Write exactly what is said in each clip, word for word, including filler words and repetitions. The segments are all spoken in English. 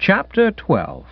Chapter twelve.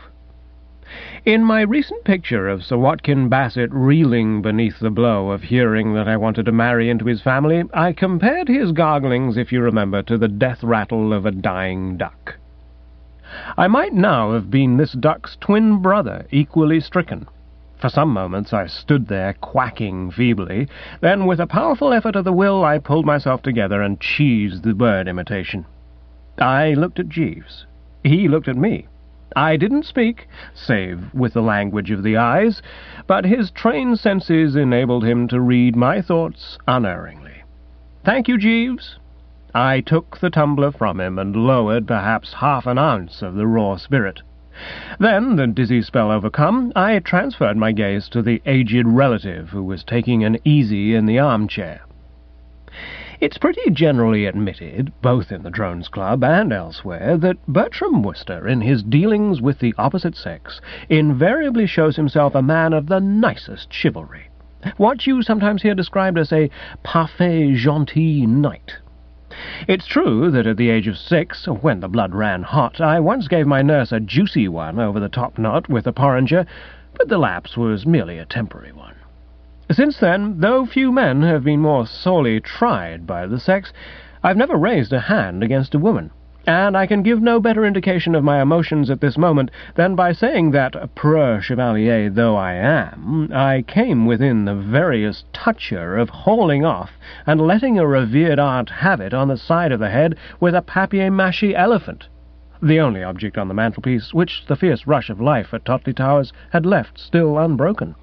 In my recent picture of Sir Watkin Bassett reeling beneath the blow of hearing that I wanted to marry into his family, I compared his garglings, if you remember, to the death rattle of a dying duck. I might now have been this duck's twin brother, equally stricken. For some moments I stood there quacking feebly, then with a powerful effort of the will I pulled myself together and cheesed the bird imitation. I looked at Jeeves. He looked at me. I didn't speak, save with the language of the eyes, but his trained senses enabled him to read my thoughts unerringly. "Thank you, Jeeves." I took the tumbler from him and lowered perhaps half an ounce of the raw spirit. Then, the dizzy spell overcome, I transferred my gaze to the aged relative who was taking an easy in the armchair. It's pretty generally admitted, both in the Drones Club and elsewhere, that Bertram Wooster, in his dealings with the opposite sex, invariably shows himself a man of the nicest chivalry, what you sometimes hear described as a parfait gentil knight. It's true that at the age of six, when the blood ran hot, I once gave my nurse a juicy one over the top knot with a porringer, but the lapse was merely a temporary one. Since then, though few men have been more sorely tried by the sex, I've never raised a hand against a woman, and I can give no better indication of my emotions at this moment than by saying that, preux chevalier though I am, I came within the veriest toucher of hauling off and letting a revered aunt have it on the side of the head with a papier-mâché elephant, the only object on the mantelpiece which the fierce rush of life at Totley Towers had left still unbroken.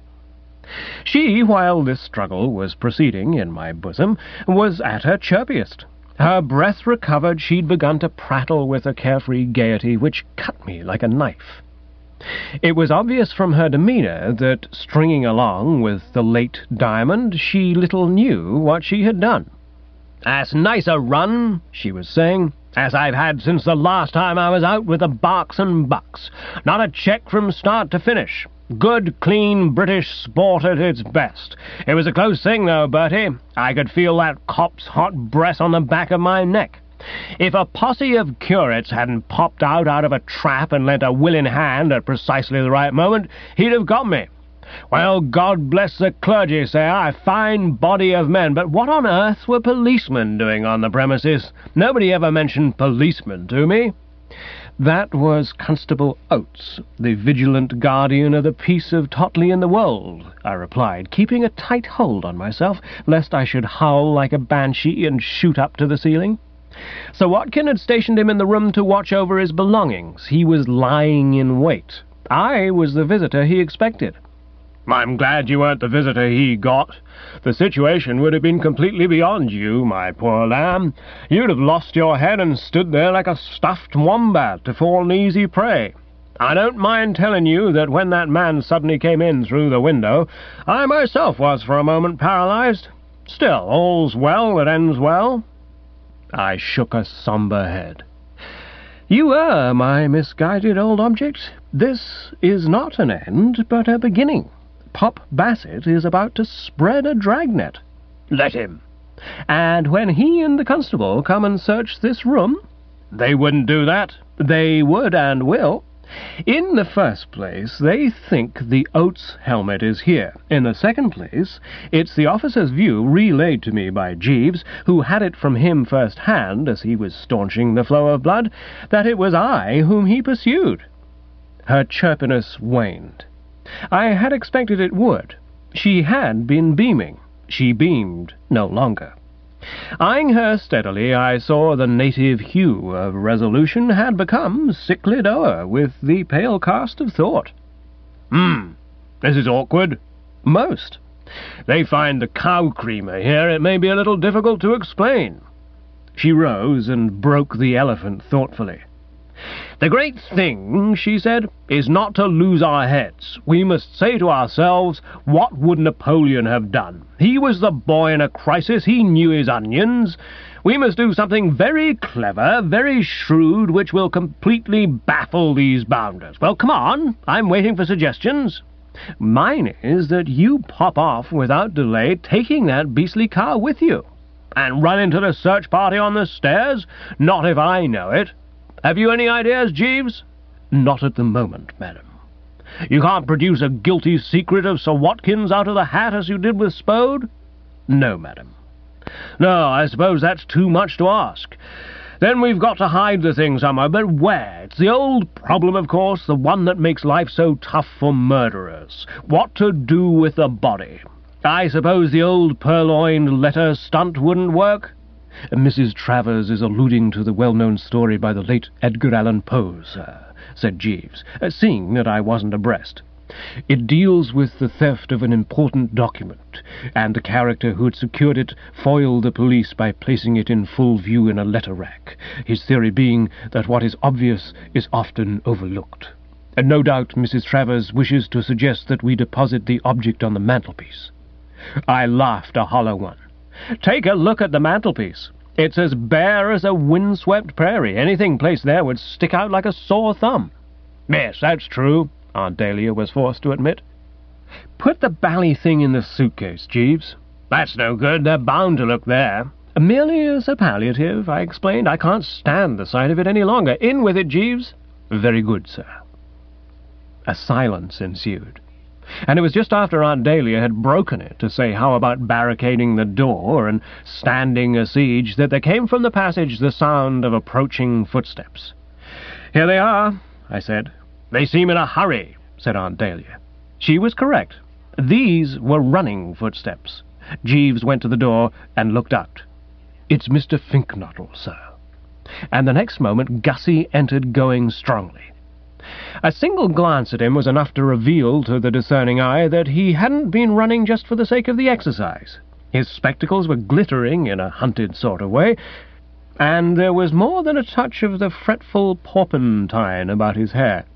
She, while this struggle was proceeding in my bosom, was at her chirpiest. Her breath recovered, she'd begun to prattle with a carefree gaiety which cut me like a knife. It was obvious from her demeanour that, stringing along with the late Diamond, she little knew what she had done. "As nice a run," she was saying, "as I've had since the last time I was out with the Berks and Bucks. Not a check from start to finish. Good, clean British sport at its best. It was a close thing, though, Bertie. I could feel that cop's hot breath on the back of my neck. If a posse of curates hadn't popped out out of a trap and lent a willing hand at precisely the right moment, he'd have got me. Well, God bless the clergy, say I, fine body of men, but what on earth were policemen doing on the premises? Nobody ever mentioned policemen to me." "That was Constable Oates, the vigilant guardian of the peace of Totley and the Wold," I replied, keeping a tight hold on myself, lest I should howl like a banshee and shoot up to the ceiling. Sir Watkin had stationed him in the room to watch over his belongings. He was lying in wait. I was the visitor he expected. "I'm glad you weren't the visitor he got. The situation would have been completely beyond you, my poor lamb. You'd have lost your head and stood there like a stuffed wombat to fall an easy prey. I don't mind telling you that when that man suddenly came in through the window, I myself was for a moment paralyzed. Still, all's well that ends well." I shook a sombre head. "You err, my misguided old object. This is not an end, but a beginning. Pop Bassett is about to spread a dragnet." "Let him." "And when he and the constable come and search this room—" "They wouldn't do that." "They would and will. In the first place, they think the Oates helmet is here. In the second place, it's the officer's view, relayed to me by Jeeves, who had it from him first-hand as he was staunching the flow of blood, that it was I whom he pursued." Her chirpiness waned. I had expected it would. She had been beaming. She beamed no longer. Eyeing her steadily, I saw the native hue of resolution had become sickly dour with the pale cast of thought. "Hmm, this is awkward." "Most." "They find the cow creamer here. It may be a little difficult to explain." She rose and broke the elephant thoughtfully. "The great thing," she said, "is not to lose our heads. We must say to ourselves, what would Napoleon have done? He was the boy in a crisis. He knew his onions. We must do something very clever, very shrewd, which will completely baffle these bounders. Well, come on. I'm waiting for suggestions." "Mine is that you pop off without delay, taking that beastly car with you." "And run into the search party on the stairs? Not if I know it. Have you any ideas, Jeeves?" Not at the moment, madam. You can't produce a guilty secret of Sir Watkins out of the hat as you did with Spode? No, madam. No, I suppose that's too much to ask. Then we've got to hide the thing somewhere, but where? It's the old problem, of course, the one that makes life so tough for murderers. What to do with the body? I suppose the old purloined letter stunt wouldn't work? Missus Travers is alluding to the well-known story by the late Edgar Allan Poe, sir, said Jeeves, seeing that I wasn't abreast. It deals with the theft of an important document, and the character who had secured it foiled the police by placing it in full view in a letter rack, his theory being that what is obvious is often overlooked. And no doubt Missus Travers wishes to suggest that we deposit the object on the mantelpiece. I laughed a hollow one. Take a look at the mantelpiece. It's as bare as a windswept prairie. Anything placed there would stick out like a sore thumb. Yes, that's true, Aunt Dahlia was forced to admit. Put the bally thing in the suitcase, Jeeves. That's no good. They're bound to look there. Merely as a palliative, I explained. I can't stand the sight of it any longer. In with it, Jeeves. Very good, sir. A silence ensued, and it was just after Aunt Dahlia had broken it to say how about barricading the door and standing a siege that there came from the passage the sound of approaching footsteps. Here they are, I said. They seem in a hurry, said Aunt Dahlia. She was correct. These were running footsteps. Jeeves went to the door and looked out. It's Mister Finknottle, sir. And the next moment Gussie entered, going strongly. A single glance at him was enough to reveal to the discerning eye that he hadn't been running just for the sake of the exercise. His spectacles were glittering in a hunted sort of way, and there was more than a touch of the fretful porpentine about his hair.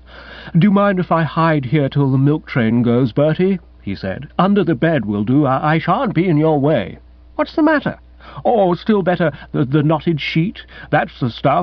"Do you mind if I hide here till the milk train goes, Bertie?" he said. "Under the bed will do. I, I shan't be in your way." "What's the matter?" "Oh, still better, the, the knotted sheet. That's the stuff."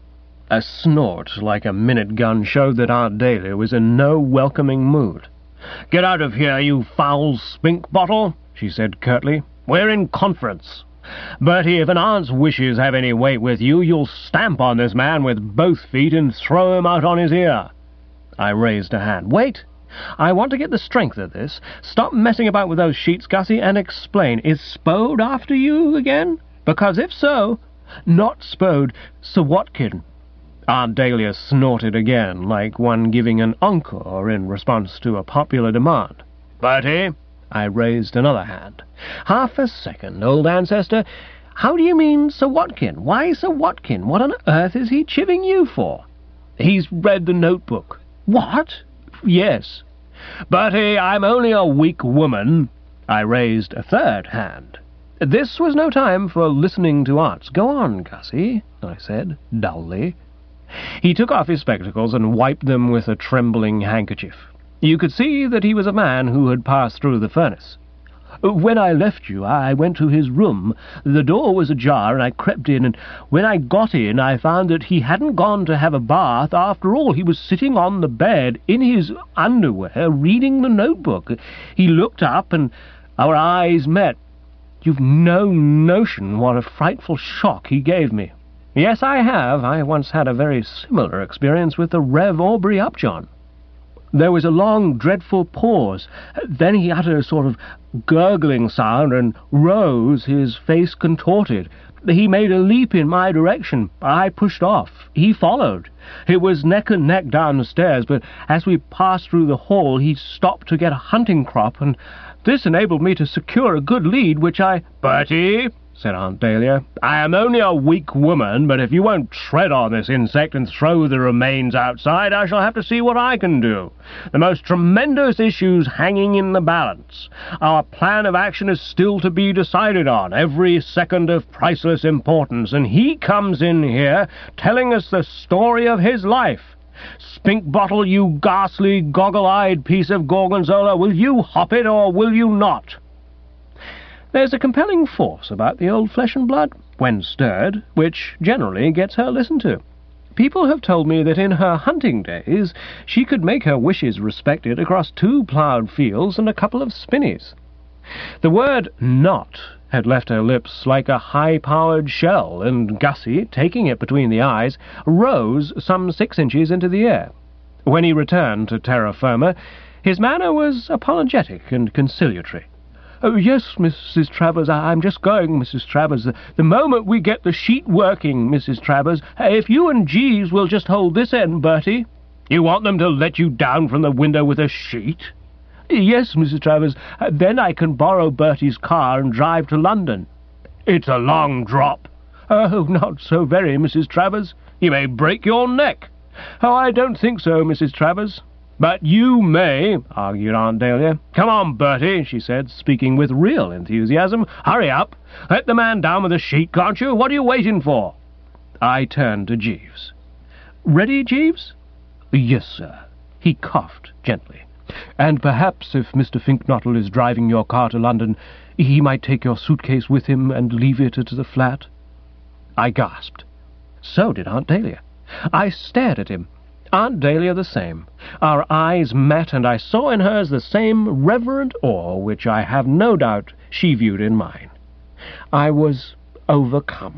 A snort like a minute gun showed that Aunt Dahlia was in no welcoming mood. "Get out of here, you foul spink bottle," she said curtly. "We're in conference. Bertie, if an aunt's wishes have any weight with you, you'll stamp on this man with both feet and throw him out on his ear." I raised a hand. "Wait! I want to get the strength of this. Stop messing about with those sheets, Gussie, and explain. Is Spode after you again? Because if so—" "Not Spode, Sir Watkin." Aunt Dahlia snorted again, like one giving an encore in response to a popular demand. "Bertie!" I raised another hand. "Half a second, old ancestor. How do you mean Sir Watkin? Why Sir Watkin? What on earth is he chivvying you for?" "He's read the notebook." "What?" "Yes." "Bertie, I'm only a weak woman." I raised a third hand. This was no time for listening to aunts. "Go on, Gussie," I said, dully. He took off his spectacles and wiped them with a trembling handkerchief. You could see that he was a man who had passed through the furnace. "When I left you, I went to his room. The door was ajar, and I crept in, and when I got in, I found that he hadn't gone to have a bath after all. He was sitting on the bed, in his underwear, reading the notebook. He looked up, and our eyes met. You've no notion what a frightful shock he gave me. Yes, I have. I once had a very similar experience with the Rev Aubrey Upjohn. There was a long, dreadful pause. Then he uttered a sort of gurgling sound and rose, his face contorted. He made a leap in my direction. I pushed off. He followed. It was neck and neck down the stairs, but as we passed through the hall, he stopped to get a hunting crop, and this enabled me to secure a good lead, which I—" "Bertie," said Aunt Dahlia, "I am only a weak woman, but if you won't tread on this insect and throw the remains outside, I shall have to see what I can do. The most tremendous issues hanging in the balance. Our plan of action is still to be decided on, every second of priceless importance, and he comes in here telling us the story of his life. Spink bottle, you ghastly, goggle-eyed piece of gorgonzola, will you hop it or will you not?" There's a compelling force about the old flesh and blood, when stirred, which generally gets her listened to. People have told me that in her hunting days she could make her wishes respected across two ploughed fields and a couple of spinneys. The word "not" had left her lips like a high-powered shell, and Gussie, taking it between the eyes, rose some six inches into the air. When he returned to terra firma, his manner was apologetic and conciliatory. "Oh, yes, Missus Travers, I'm just going, Missus Travers. The, the moment we get the sheet working, Missus Travers, if you and Jeeves will just hold this end, Bertie." "You want them to let you down from the window with a sheet?" "Yes, Missus Travers. Then I can borrow Bertie's car and drive to London." "It's a long drop." "Oh, not so very, Missus Travers." "You may break your neck." "Oh, I don't think so, Missus Travers." "But you may," argued Aunt Dahlia. "Come on, Bertie," she said, speaking with real enthusiasm. "Hurry up. Let the man down with the sheet, can't you? What are you waiting for?" I turned to Jeeves. "Ready, Jeeves?" "Yes, sir." He coughed gently. "And perhaps if Mister Finknottle is driving your car to London, he might take your suitcase with him and leave it at the flat?" I gasped. So did Aunt Dahlia. I stared at him. Aunt Dahlia the same. Our eyes met, and I saw in hers the same reverent awe which I have no doubt she viewed in mine. I was overcome.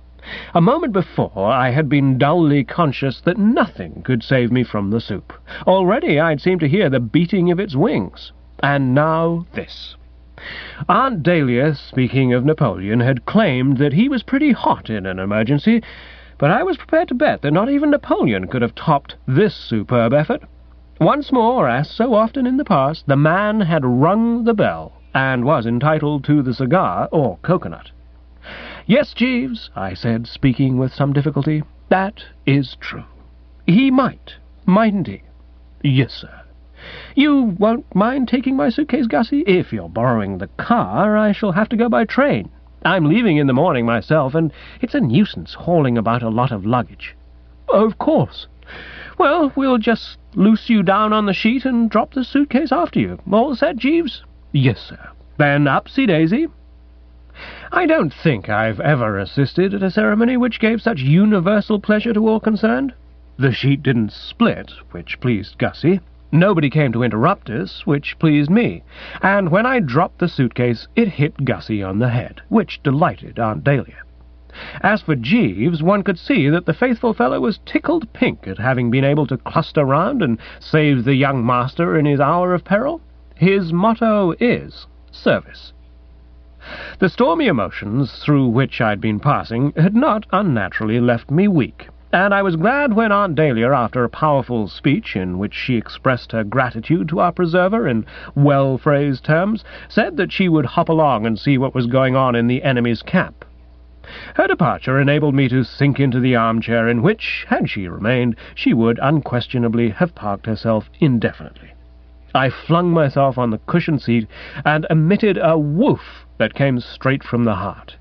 A moment before I had been dully conscious that nothing could save me from the soup. Already I'd seemed to hear the beating of its wings. And now this. Aunt Dahlia, speaking of Napoleon, had claimed that he was pretty hot in an emergency, but I was prepared to bet that not even Napoleon could have topped this superb effort. Once more, as so often in the past, the man had rung the bell, and was entitled to the cigar or coconut. "Yes, Jeeves," I said, speaking with some difficulty, "that is true. He might, mightn't he?" "Yes, sir." "You won't mind taking my suitcase, Gussie? If you're borrowing the car, I shall have to go by train. I'm leaving in the morning myself, and it's a nuisance hauling about a lot of luggage." "Of course." "Well, we'll just loose you down on the sheet and drop the suitcase after you. All set, Jeeves?" "Yes, sir." "Then upsy-daisy." I don't think I've ever assisted at a ceremony which gave such universal pleasure to all concerned. The sheet didn't split, which pleased Gussie. Nobody came to interrupt us, which pleased me. And when I dropped the suitcase, it hit Gussie on the head, which delighted Aunt Dahlia. As for Jeeves, one could see that the faithful fellow was tickled pink at having been able to cluster round and save the young master in his hour of peril. His motto is service. The stormy emotions through which I'd been passing had not unnaturally left me weak, and I was glad when Aunt Dahlia, after a powerful speech in which she expressed her gratitude to our preserver in well-phrased terms, said that she would hop along and see what was going on in the enemy's camp. Her departure enabled me to sink into the armchair in which, had she remained, she would unquestionably have parked herself indefinitely. I flung myself on the cushioned seat and emitted a woof that came straight from the heart.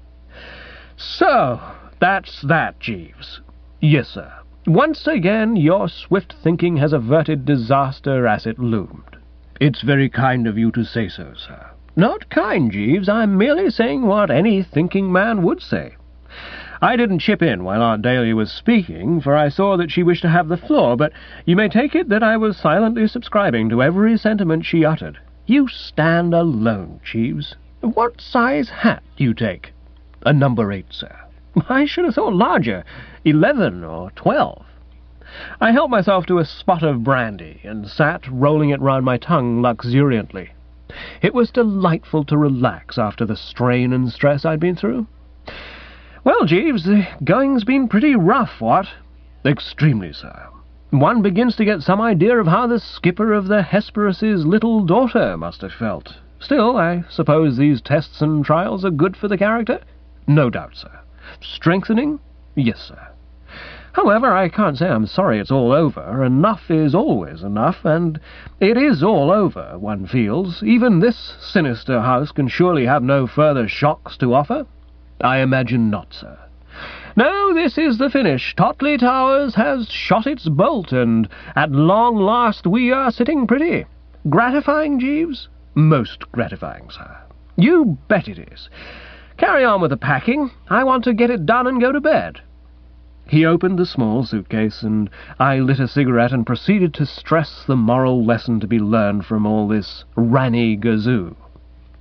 "So, that's that, Jeeves." "Yes, sir." "Once again your swift thinking has averted disaster as it loomed." "It's very kind of you to say so, sir." "Not kind, Jeeves. I'm merely saying what any thinking man would say." I didn't chip in while Aunt Dahlia was speaking, for I saw that she wished to have the floor, but you may take it that I was silently subscribing to every sentiment she uttered. "You stand alone, Jeeves. What size hat do you take?" "A number eight, sir." "I should have thought larger, eleven or twelve." I helped myself to a spot of brandy, and sat rolling it round my tongue luxuriantly. It was delightful to relax after the strain and stress I'd been through. "Well, Jeeves, the going's been pretty rough, what?" "Extremely, sir." "One begins to get some idea of how the skipper of the Hesperus's little daughter must have felt. Still, I suppose these tests and trials are good for the character?" "No doubt, sir." "Strengthening?" "Yes, sir." "However, I can't say I'm sorry it's all over. Enough is always enough, and it is all over, one feels. Even this sinister house can surely have no further shocks to offer?" "I imagine not, sir." "No, this is the finish. Totley Towers has shot its bolt, and at long last we are sitting pretty. Gratifying, Jeeves?" "Most gratifying, sir." "You bet it is. Carry on with the packing. I want to get it done and go to bed." He opened the small suitcase, and I lit a cigarette and proceeded to stress the moral lesson to be learned from all this ranny gazoo.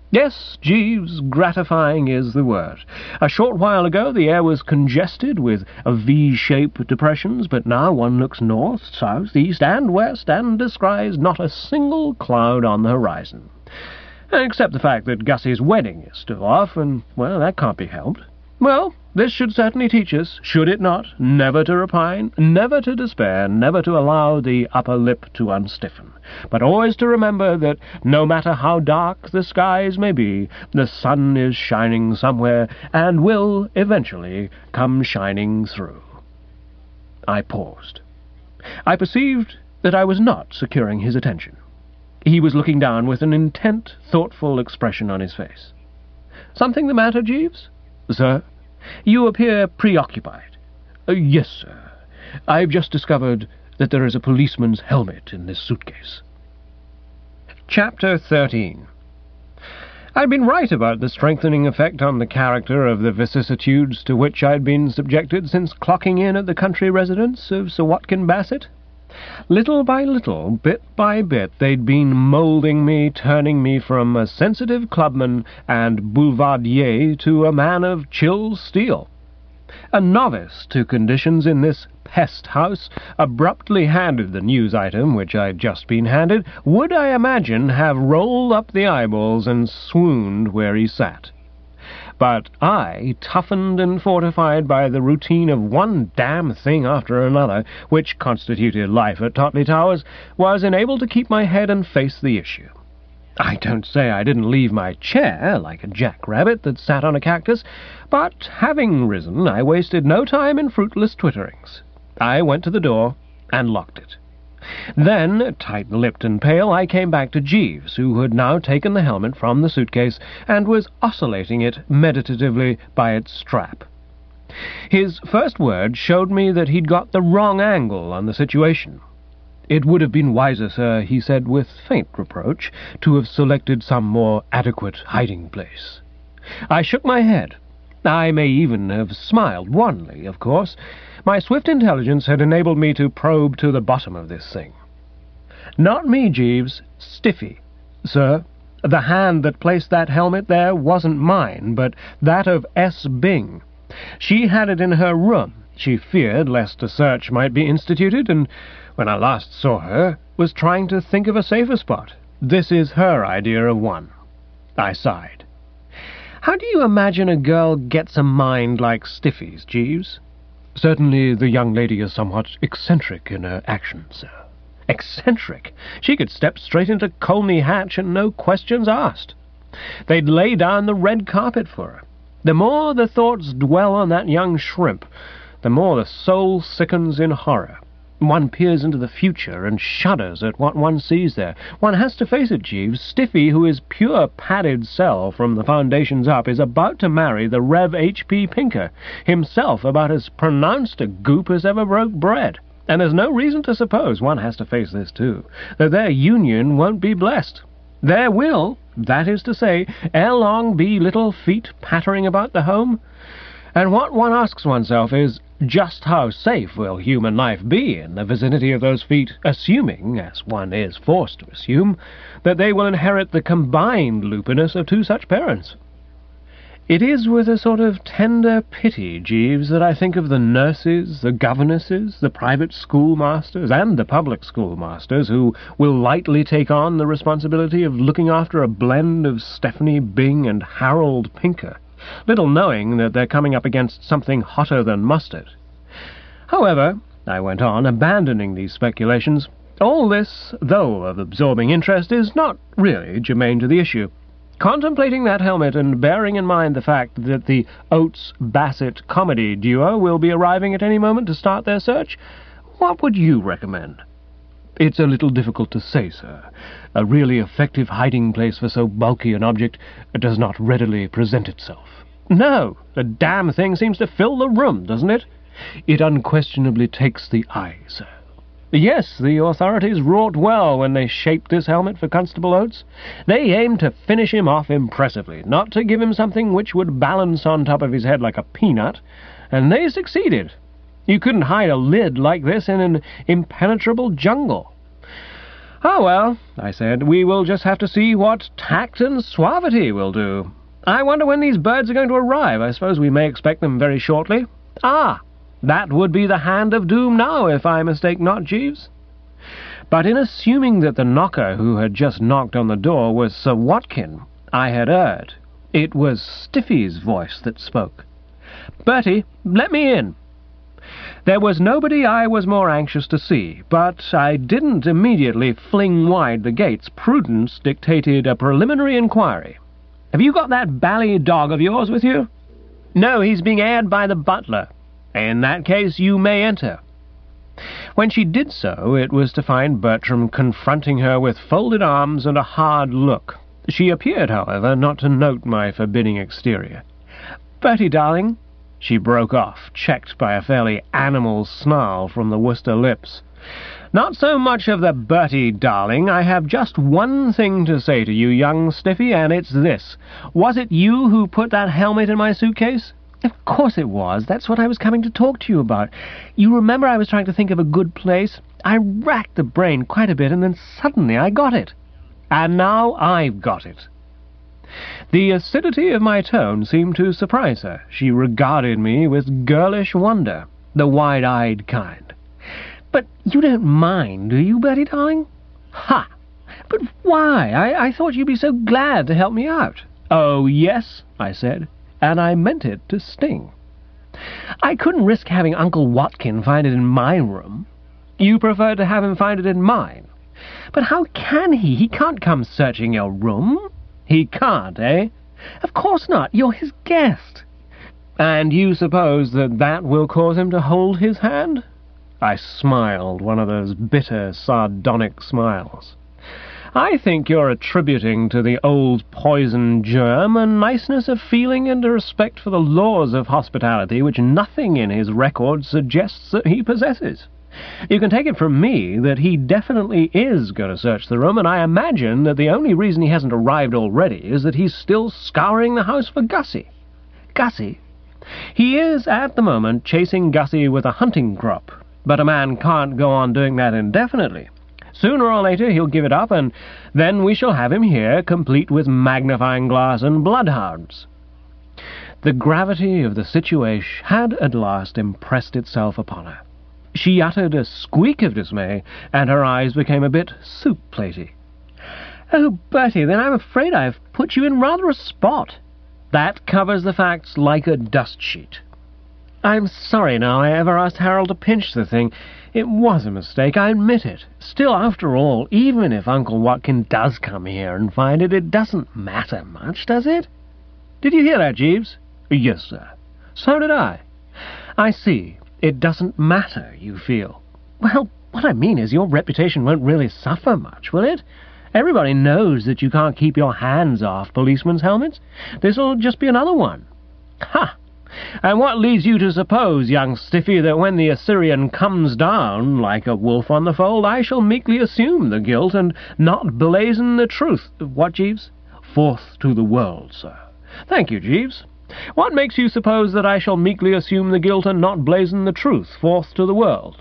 Yes, Jeeves, gratifying is the word. A short while ago the air was congested with V-shaped depressions, but now one looks north, south, east, and west, and descries not a single cloud on the horizon. Except the fact that Gussie's wedding is still off, and, well, that can't be helped. Well, this should certainly teach us, should it not, never to repine, never to despair, never to allow the upper lip to unstiffen, but always to remember that no matter how dark the skies may be, the sun is shining somewhere and will eventually come shining through. I paused. I perceived that I was not securing his attention. He was looking down with an intent, thoughtful expression on his face. "Something the matter, Jeeves?" "Sir?" "You appear preoccupied." Uh, "Yes, sir. I've just discovered that there is a policeman's helmet in this suitcase." Chapter thirteen. I'd been right about the strengthening effect on the character of the vicissitudes to which I'd been subjected since clocking in at the country residence of Sir Watkin Bassett. Little by little, bit by bit, they'd been moulding me, turning me from a sensitive clubman and boulevardier to a man of chill steel. A novice to conditions in this pest house, abruptly handed the news item which I'd just been handed, would, I imagine, have rolled up the eyeballs and swooned where he sat. But I, toughened and fortified by the routine of one damn thing after another, which constituted life at Totley Towers, was enabled to keep my head and face the issue. I don't say I didn't leave my chair like a jackrabbit that sat on a cactus, but, having risen, I wasted no time in fruitless twitterings. I went to the door and locked it. Then, tight-lipped and pale, I came back to Jeeves, who had now taken the helmet from the suitcase and was oscillating it meditatively by its strap. His first word showed me that he'd got the wrong angle on the situation. "It would have been wiser, sir," he said with faint reproach, "to have selected some more adequate hiding-place." I shook my head. I may even have smiled wanly, of course. My swift intelligence had enabled me to probe to the bottom of this thing. "Not me, Jeeves. Stiffy. Sir, the hand that placed that helmet there wasn't mine, but that of S. Bing. She had it in her room. She feared lest a search might be instituted, and when I last saw her, was trying to think of a safer spot. This is her idea of one." I sighed. "How do you imagine a girl gets a mind like Stiffy's, Jeeves?" "Certainly the young lady is somewhat eccentric in her actions, sir." Eccentric? She could step straight into Colney Hatch and no questions asked. They'd lay down the red carpet for her. The more the thoughts dwell on that young shrimp, the more the soul sickens in horror. One peers into the future and shudders at what one sees there. One has to face it, Jeeves. Stiffy, who is pure padded cell from the foundations up, is about to marry the Rev H P Pinker, himself about as pronounced a goop as ever broke bread. And there's no reason to suppose, one has to face this too, that their union won't be blessed. There will, that is to say, ere long be little feet pattering about the home. And what one asks oneself is, just how safe will human life be in the vicinity of those feet, assuming, as one is forced to assume, that they will inherit the combined lupiness of two such parents? It is with a sort of tender pity, Jeeves, that I think of the nurses, the governesses, the private schoolmasters, and the public schoolmasters who will lightly take on the responsibility of looking after a blend of Stephanie Bing and Harold Pinker, little knowing that they're coming up against something hotter than mustard. However, I went on, abandoning these speculations, all this, though of absorbing interest, is not really germane to the issue. Contemplating that helmet and bearing in mind the fact that the Oates-Bassett comedy duo will be arriving at any moment to start their search, what would you recommend? It's a little difficult to say, sir. A really effective hiding place for so bulky an object does not readily present itself. No, the damn thing seems to fill the room, doesn't it? It unquestionably takes the eye, sir. Yes, the authorities wrought well when they shaped this helmet for Constable Oates. They aimed to finish him off impressively, not to give him something which would balance on top of his head like a peanut, and they succeeded. You couldn't hide a lid like this in an impenetrable jungle. "Oh, well," I said, "we will just have to see what tact and suavity will do. I wonder when these birds are going to arrive. I suppose we may expect them very shortly. Ah, that would be the hand of doom now, if I mistake not, Jeeves." But in assuming that the knocker who had just knocked on the door was Sir Watkin, I had erred. It was Stiffy's voice that spoke. "Bertie, let me in." There was nobody I was more anxious to see, but I didn't immediately fling wide the gates. Prudence dictated a preliminary inquiry. "Have you got that bally dog of yours with you?" "No, he's being aired by the butler." "In that case, you may enter." When she did so, it was to find Bertram confronting her with folded arms and a hard look. She appeared, however, not to note my forbidding exterior. "Bertie, darling," she broke off, checked by a fairly animal snarl from the Worcester lips. "Not so much of the Bertie, darling. I have just one thing to say to you, young Stiffy, and it's this. Was it you who put that helmet in my suitcase?" "Of course it was. That's what I was coming to talk to you about. You remember I was trying to think of a good place? I racked the brain quite a bit, and then suddenly I got it. And now I've got it." The acidity of my tone seemed to surprise her. She regarded me with girlish wonder, the wide-eyed kind. "But you don't mind, do you, Bertie, darling?" "Ha! But why? I, I thought you'd be so glad to help me out." "Oh, yes," I said, and I meant it to sting. "I couldn't risk having Uncle Watkin find it in my room." "You prefer to have him find it in mine?" "But how can he? He can't come searching your room." "He can't, eh?" "Of course not. You're his guest." "And you suppose that that will cause him to hold his hand?" I smiled, one of those bitter, sardonic smiles. "I think you're attributing to the old poison germ a niceness of feeling and a respect for the laws of hospitality which nothing in his record suggests that he possesses. You can take it from me that he definitely is going to search the room, and I imagine that the only reason he hasn't arrived already is that he's still scouring the house for Gussie." "Gussie?" "He is, at the moment, chasing Gussie with a hunting crop, but a man can't go on doing that indefinitely. Sooner or later he'll give it up, and then we shall have him here, complete with magnifying glass and bloodhounds." The gravity of the situation had at last impressed itself upon her. She uttered a squeak of dismay, and her eyes became a bit soup-platey. "Oh, Bertie, then I'm afraid I've put you in rather a spot." "That covers the facts like a dust-sheet." "I'm sorry now I ever asked Harold to pinch the thing. It was a mistake, I admit it. Still, after all, even if Uncle Watkin does come here and find it, it doesn't matter much, does it?" "Did you hear that, Jeeves?" "Yes, sir." "So did I." "I see. It doesn't matter, you feel." "Well, what I mean is your reputation won't really suffer much, will it? Everybody knows that you can't keep your hands off policemen's helmets. This'll just be another one." "Ha! And what leads you to suppose, young Stiffy, that when the Assyrian comes down, like a wolf on the fold, I shall meekly assume the guilt and not blazon the truth? What, Jeeves?" "Forth to the world, sir." "Thank you, Jeeves. What makes you suppose that I shall meekly assume the guilt and not blazon the truth forth to the world?"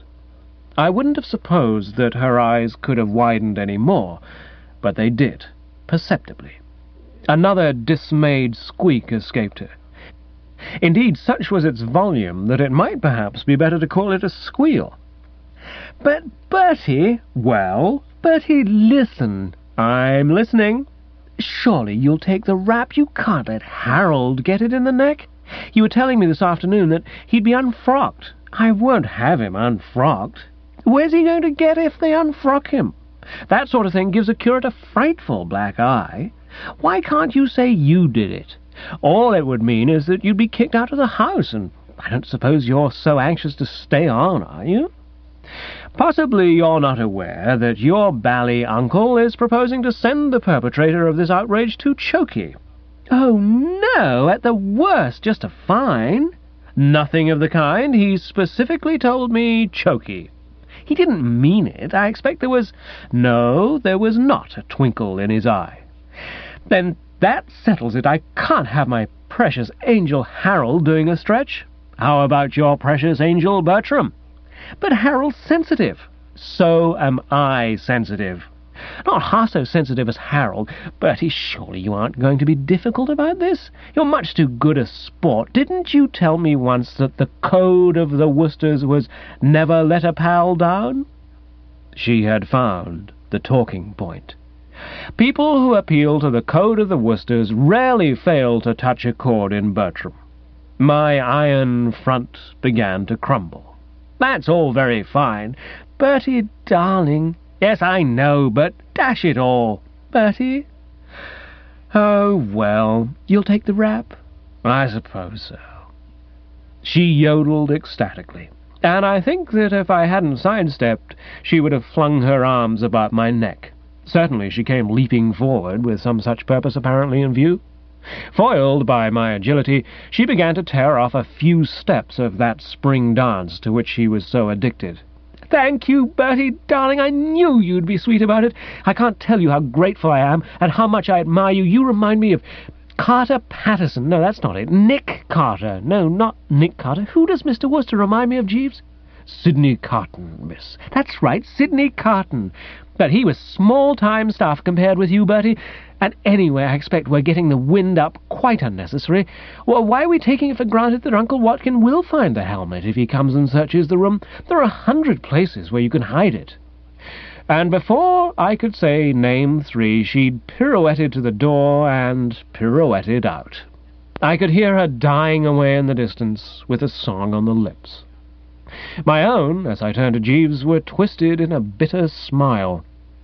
I wouldn't have supposed that her eyes could have widened any more, but they did, perceptibly. Another dismayed squeak escaped her. Indeed, such was its volume that it might perhaps be better to call it a squeal. "But, Bertie—" "Well?" "Bertie, listen." "I'm listening." "Surely you'll take the rap. You can't let Harold get it in the neck. You were telling me this afternoon that he'd be unfrocked." "I won't have him unfrocked." "Where's he going to get if they unfrock him? That sort of thing gives a curate a frightful black eye. Why can't you say you did it? All it would mean is that you'd be kicked out of the house, and I don't suppose you're so anxious to stay on, are you? Possibly you're not aware that your bally uncle is proposing to send the perpetrator of this outrage to Chokey." "Oh, no, at the worst just a fine." "Nothing of the kind. He specifically told me Chokey." "He didn't mean it. I expect there was—" "No, there was not a twinkle in his eye." "Then that settles it. I can't have my precious angel Harold doing a stretch." "How about your precious angel Bertram?" "But Harold's sensitive." "So am I sensitive. Not half so sensitive as Harold. Bertie, surely you aren't going to be difficult about this? You're much too good a sport. Didn't you tell me once that the code of the Woosters was never let a pal down? She had found the talking point. People who appeal to the code of the Woosters rarely fail to touch a chord in Bertram. My iron front began to crumble. That's all very fine. Bertie, darling. Yes, I know, but dash it all. Bertie? Oh, well, you'll take the rap? I suppose so. She yodeled ecstatically, and I think that if I hadn't sidestepped, she would have flung her arms about my neck. Certainly she came leaping forward with some such purpose apparently in view. Foiled by my agility, she began to tear off a few steps of that spring dance to which she was so addicted. Thank you, Bertie, darling. I knew you'd be sweet about it. I can't tell you how grateful I am and how much I admire you. You remind me of Carter Patterson. No, that's not it. Nick Carter. No, not Nick Carter. Who does Mister Wooster remind me of, Jeeves? Sidney Carton, miss. That's right, Sidney Carton. But he was small-time stuff compared with you, Bertie. And anyway, I expect we're getting the wind up quite unnecessary. Well, why are we taking it for granted that Uncle Watkin will find the helmet if he comes and searches the room? There are a hundred places where you can hide it. And before I could say name three, she'd pirouetted to the door and pirouetted out. I could hear her dying away in the distance with a song on the lips. My own, as I turned to Jeeves, were twisted in a bitter smile.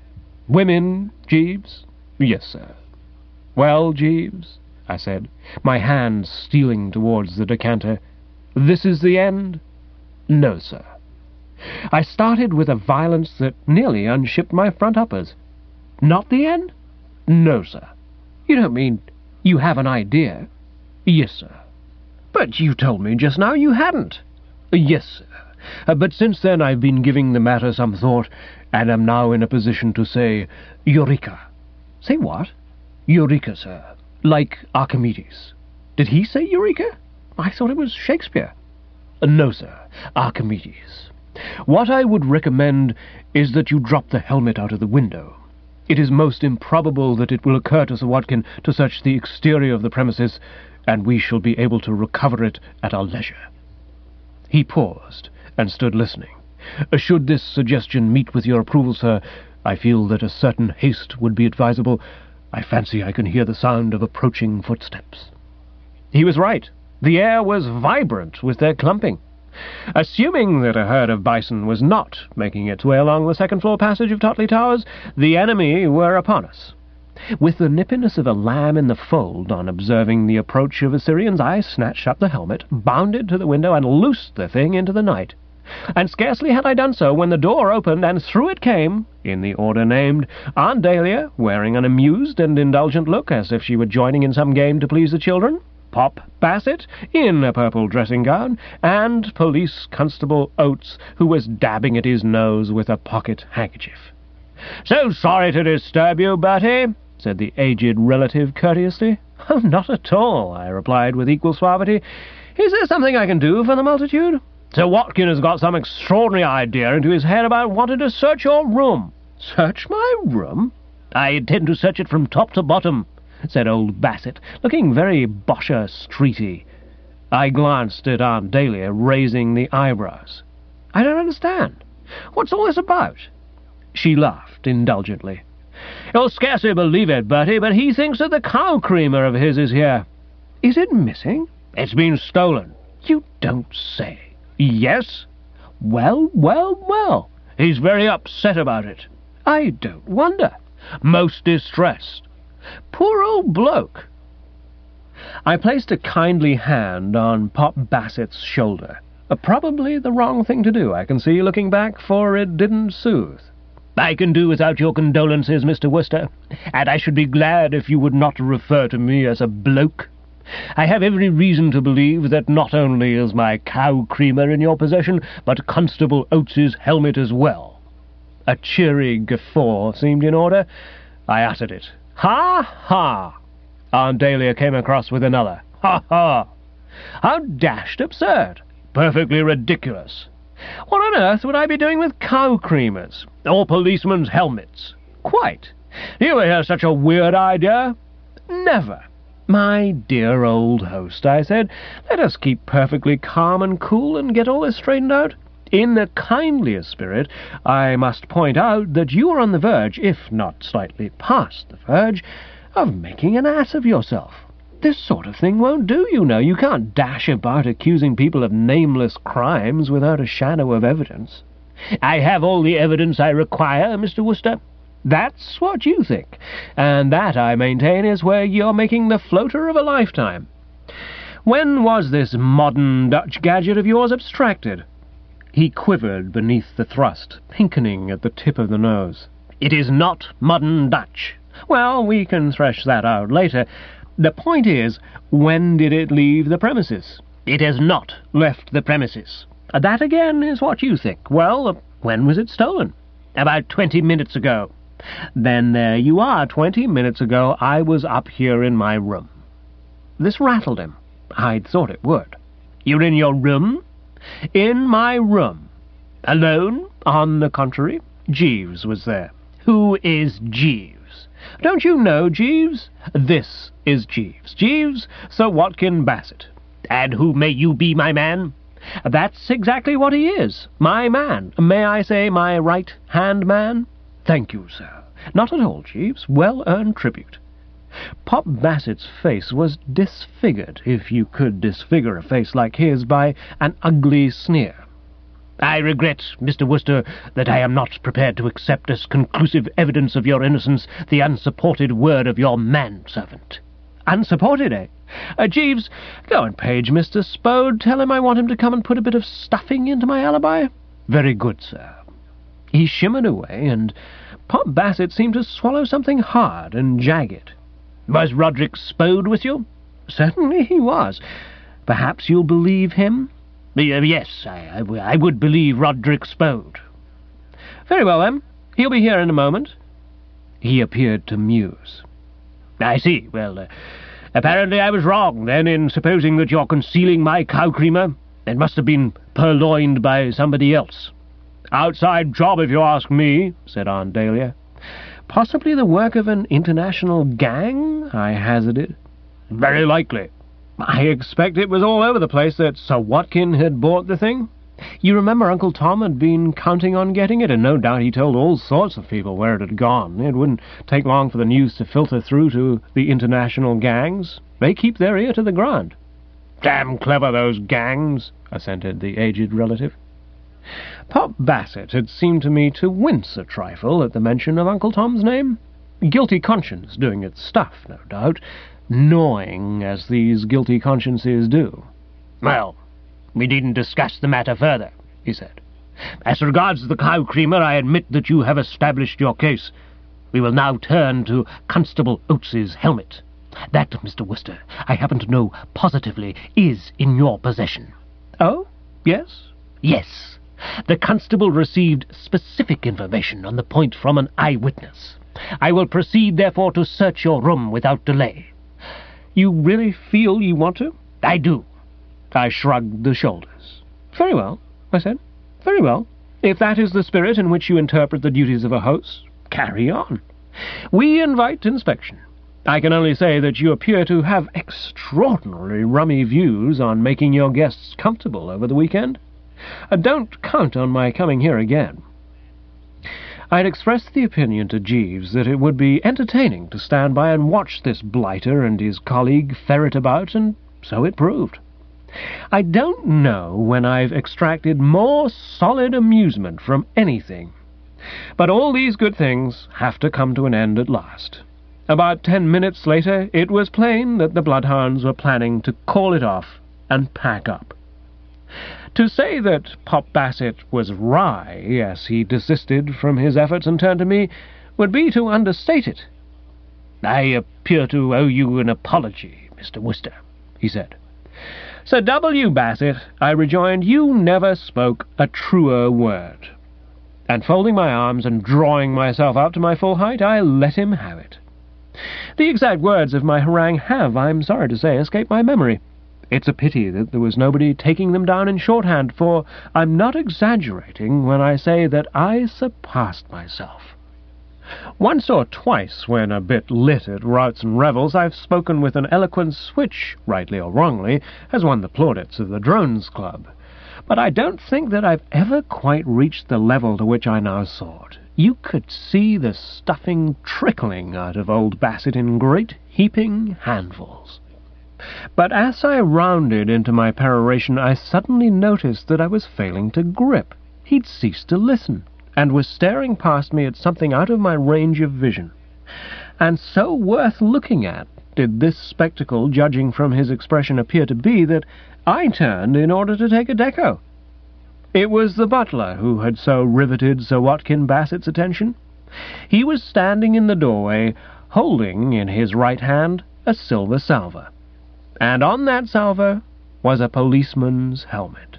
Women, Jeeves? Yes, sir. Well, Jeeves, I said, my hand stealing towards the decanter, this is the end? No, sir. I started with a violence that nearly unshipped my front uppers. Not the end? No, sir. You don't mean you have an idea? Yes, sir. But you told me just now you hadn't. Yes, sir. Uh, but since then I've been giving the matter some thought, and am now in a position to say, Eureka. Say what? Eureka, sir. Like Archimedes. Did he say Eureka? I thought it was Shakespeare. Uh, no, sir. Archimedes. What I would recommend is that you drop the helmet out of the window. It is most improbable that it will occur to Sir Watkin to search the exterior of the premises, and we shall be able to recover it at our leisure. He paused and stood listening. Should this suggestion meet with your approval, sir, I feel that a certain haste would be advisable. I fancy I can hear the sound of approaching footsteps. He was right. The air was vibrant with their clumping. Assuming that a herd of bison was not making its way along the second-floor passage of Totley Towers, the enemy were upon us. With the nippiness of a lamb in the fold on observing the approach of Assyrians, I snatched up the helmet, bounded to the window, and loosed the thing into the night. And scarcely had I done so when the door opened, and through it came, in the order named, Aunt Dahlia, wearing an amused and indulgent look as if she were joining in some game to please the children, Pop Bassett, in a purple dressing-gown, and Police Constable Oates, who was dabbing at his nose with a pocket handkerchief. "So sorry to disturb you, Bertie," said the aged relative courteously. "Oh, not at all," I replied with equal suavity. "Is there something I can do for the multitude? Sir Watkin has got some extraordinary idea into his head about wanting to search your room." "Search my room?" "I intend to search it from top to bottom," said old Bassett, looking very Bosher Streety. I glanced at Aunt Dahlia, raising the eyebrows. "I don't understand. What's all this about?" She laughed indulgently. "You'll scarcely believe it, Bertie, but he thinks that the cow creamer of his is here." "Is it missing?" "It's been stolen." "You don't say." "Yes." "Well, well, well." "He's very upset about it." "I don't wonder." "Most distressed." "Poor old bloke." I placed a kindly hand on Pop Bassett's shoulder. Uh, probably the wrong thing to do, I can see, looking back, for it didn't soothe. "I can do without your condolences, Mister Wooster, and I should be glad if you would not refer to me as a bloke. I have every reason to believe that not only is my cow creamer in your possession, but Constable Oates's helmet as well." A cheery guffaw seemed in order. I uttered it. "Ha, ha!" Aunt Dahlia came across with another. "Ha, ha!" "How dashed absurd!" "Perfectly ridiculous." "What on earth would I be doing with cow creamers? Or policemen's helmets?" Quite. You ever hear such a weird idea? Never. My dear old host, I said, let us keep perfectly calm and cool and get all this straightened out. In the kindliest spirit, I must point out that you are on the verge, if not slightly past the verge, of making an ass of yourself. This sort of thing won't do, you know. You can't dash about accusing people of nameless crimes without a shadow of evidence. I have all the evidence I require, Mister Wooster. That's what you think, and that, I maintain, is where you're making the floater of a lifetime. When was this modern Dutch gadget of yours abstracted? He quivered beneath the thrust, pinkening at the tip of the nose. It is not modern Dutch. Well, we can thresh that out later. The point is, when did it leave the premises? It has not left the premises. That, again, is what you think. Well, when was it stolen? About twenty minutes ago. Then there you are. Twenty minutes ago I was up here in my room. This rattled him. I'd thought it would. You're in your room? In my room. Alone? On the contrary, Jeeves was there. Who is Jeeves? Don't you know Jeeves? This is Jeeves. Jeeves, Sir Watkin Bassett. And who may you be, my man? That's exactly what he is. My man. May I say my right-hand man? Thank you, sir. Not at all, Jeeves. Well-earned tribute. Pop Bassett's face was disfigured, if you could disfigure a face like his, by an ugly sneer. I regret, Mister Wooster, that I am not prepared to accept as conclusive evidence of your innocence the unsupported word of your manservant. Unsupported, eh? Uh, Jeeves, go and page Mister Spode. Tell him I want him to come and put a bit of stuffing into my alibi. Very good, sir. He shimmered away, and Pop Bassett seemed to swallow something hard and jagged. Was Roderick Spode with you? Certainly he was. Perhaps you'll believe him? Uh, yes, I, I, I would believe Roderick Spode. Very well, then. He'll be here in a moment. He appeared to muse. I see. Well, uh, apparently I was wrong, then, in supposing that you're concealing my cow creamer. It must have been purloined by somebody else. Outside job, if you ask me, said Aunt Dahlia. Possibly the work of an international gang, I hazarded. Very likely. I expect it was all over the place that Sir Watkin had bought the thing. You remember Uncle Tom had been counting on getting it, and no doubt he told all sorts of people where it had gone. It wouldn't take long for the news to filter through to the international gangs. They keep their ear to the ground. Damn clever, those gangs, assented the aged relative. Pop Bassett had seemed to me to wince a trifle at the mention of Uncle Tom's name. Guilty conscience doing its stuff, no doubt, gnawing as these guilty consciences do. Well, we needn't discuss the matter further, he said. As regards the cow creamer, I admit that you have established your case. We will now turn to Constable Oates's helmet. That, Mister Wooster, I happen to know positively, is in your possession. Oh? Yes? Yes. The constable received specific information on the point from an eyewitness. I will proceed, therefore, to search your room without delay. You really feel you want to? I do. I shrugged the shoulders. Very well, I said. Very well. If that is the spirit in which you interpret the duties of a host, carry on. We invite inspection. I can only say that you appear to have extraordinarily rummy views on making your guests comfortable over the weekend. Uh, don't count on my coming here again. I had expressed the opinion to Jeeves that it would be entertaining to stand by and watch this blighter and his colleague ferret about, and so it proved. I don't know when I've extracted more solid amusement from anything. But all these good things have to come to an end at last. About ten minutes later, it was plain that the bloodhounds were planning to call it off and pack up. To say that Pop Bassett was wry as he desisted from his efforts and turned to me would be to understate it. I appear to owe you an apology, Mister Wooster, he said. Sir W. Bassett, I rejoined, you never spoke a truer word. And folding my arms and drawing myself up to my full height, I let him have it. The exact words of my harangue have, I'm sorry to say, escaped my memory. It's a pity that there was nobody taking them down in shorthand, for I'm not exaggerating when I say that I surpassed myself. Once or twice, when a bit lit at routs and revels, I've spoken with an eloquence which, rightly or wrongly, has won the plaudits of the Drones Club. But I don't think that I've ever quite reached the level to which I now soared. You could see the stuffing trickling out of old Bassett in great heaping handfuls. But as I rounded into my peroration, I suddenly noticed that I was failing to grip. He'd ceased to listen, and was staring past me at something out of my range of vision. And so worth looking at did this spectacle, judging from his expression, appear to be, that I turned in order to take a deco. It was the butler who had so riveted Sir Watkin Bassett's attention. He was standing in the doorway, holding in his right hand a silver salver, and on that salver was a policeman's helmet.